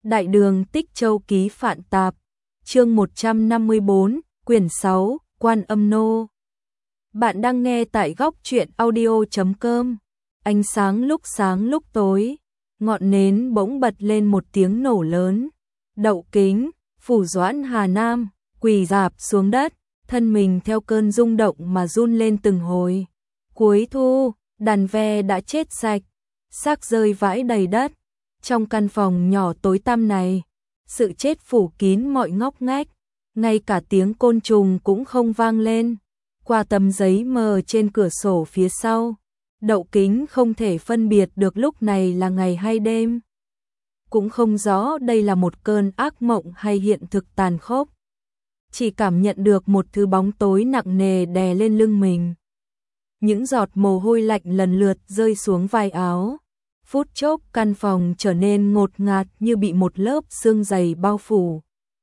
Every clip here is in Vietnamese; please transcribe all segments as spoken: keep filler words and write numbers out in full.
Đại đường Tích Châu ký Phạn Tạp, chương một trăm năm mươi bốn, quyển sáu, Quan Âm Nô. Bạn đang nghe tại góc truyện audio chấm com. Ánh sáng lúc sáng lúc tối, ngọn nến bỗng bật lên một tiếng nổ lớn. Đậu Kính, Phủ Doãn Hà Nam, quỳ rạp xuống đất, thân mình theo cơn rung động mà run lên từng hồi. Cuối thu, đàn ve đã chết sạch, xác rơi vãi đầy đất. Trong căn phòng nhỏ tối tăm này, sự chết phủ kín mọi ngóc ngách, ngay cả tiếng côn trùng cũng không vang lên. Qua tấm giấy mờ trên cửa sổ phía sau, Đậu Kính không thể phân biệt được lúc này là ngày hay đêm. Cũng không rõ đây là một cơn ác mộng hay hiện thực tàn khốc. Chỉ cảm nhận được một thứ bóng tối nặng nề đè lên lưng mình. Những giọt mồ hôi lạnh lần lượt rơi xuống vai áo. Phút chốc căn phòng trở nên ngột ngạt như bị một lớp sương dày bao phủ.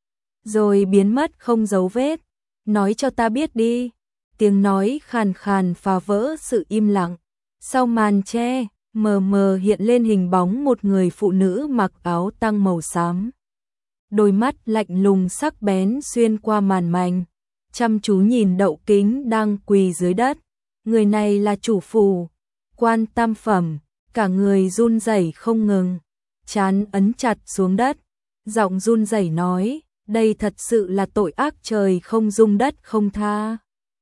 Rồi biến mất không dấu vết. Nói cho ta biết đi. Tiếng nói khàn khàn phá vỡ sự im lặng. Sau màn che, mờ mờ hiện lên hình bóng một người phụ nữ mặc áo tang màu xám. Đôi mắt lạnh lùng sắc bén xuyên qua màn mảnh, chăm chú nhìn Đậu Kính đang quỳ dưới đất. Người này là chủ phủ, quan tam phẩm. Cả người run rẩy không ngừng, trán ấn chặt xuống đất, giọng run rẩy nói, đây thật sự là tội ác trời không dung đất không tha.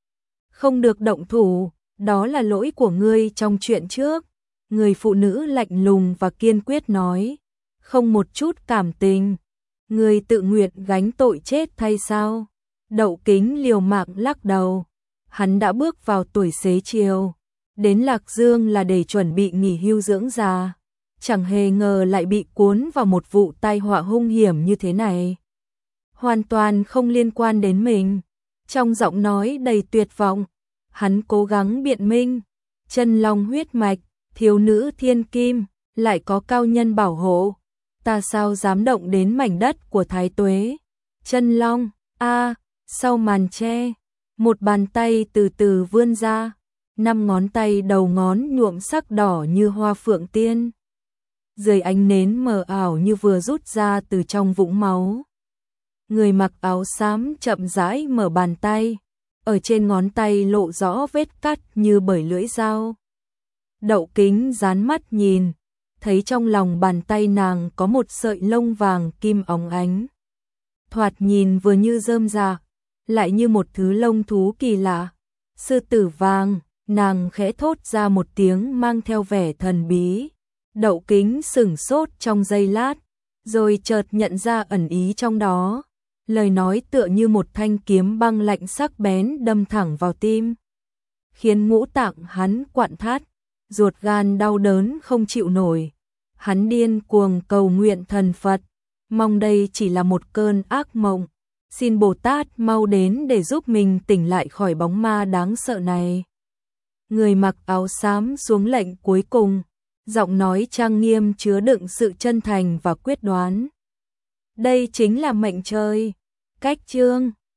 Không được động thủ, đó là lỗi của ngươi trong chuyện trước. Người phụ nữ lạnh lùng và kiên quyết nói, không một chút cảm tình. Ngươi tự nguyện gánh tội chết thay sao? Đậu Kính liều mạng lắc đầu, hắn đã bước vào tuổi xế chiều. Đến Lạc Dương là để chuẩn bị nghỉ hưu dưỡng già, chẳng hề ngờ lại bị cuốn vào một vụ tai họa hung hiểm như thế này. Hoàn toàn không liên quan đến mình. Trong giọng nói đầy tuyệt vọng, hắn cố gắng biện minh, chân long huyết mạch, thiếu nữ thiên kim, lại có cao nhân bảo hộ. Ta sao dám động đến mảnh đất của Thái Tuế? Chân long, a, sau màn che, một bàn tay từ từ vươn ra. Năm ngón tay đầu ngón nhuộm sắc đỏ như hoa phượng tiên. Dưới ánh nến mờ ảo như vừa rút ra từ trong vũng máu. Người mặc áo xám chậm rãi mở bàn tay. Ở trên ngón tay lộ rõ vết cắt như bởi lưỡi dao. Đậu Kính dán mắt nhìn, thấy trong lòng bàn tay nàng có một sợi lông vàng kim óng ánh. Thoạt nhìn vừa như rơm rạ, lại như một thứ lông thú kỳ lạ. Sư tử vàng. Nàng khẽ thốt ra một tiếng mang theo vẻ thần bí. Đậu Kính sửng sốt trong giây lát, rồi chợt nhận ra ẩn ý trong đó. Lời nói tựa như một thanh kiếm băng lạnh sắc bén đâm thẳng vào tim, khiến ngũ tạng hắn quặn thắt, ruột gan đau đớn không chịu nổi. Hắn điên cuồng cầu nguyện thần Phật, mong đây chỉ là một cơn ác mộng. Xin Bồ Tát mau đến để giúp mình tỉnh lại khỏi bóng ma đáng sợ này. Người mặc áo xám xuống lệnh cuối cùng, giọng nói trang nghiêm chứa đựng sự chân thành và quyết đoán. Đây chính là mệnh trời. Cách chương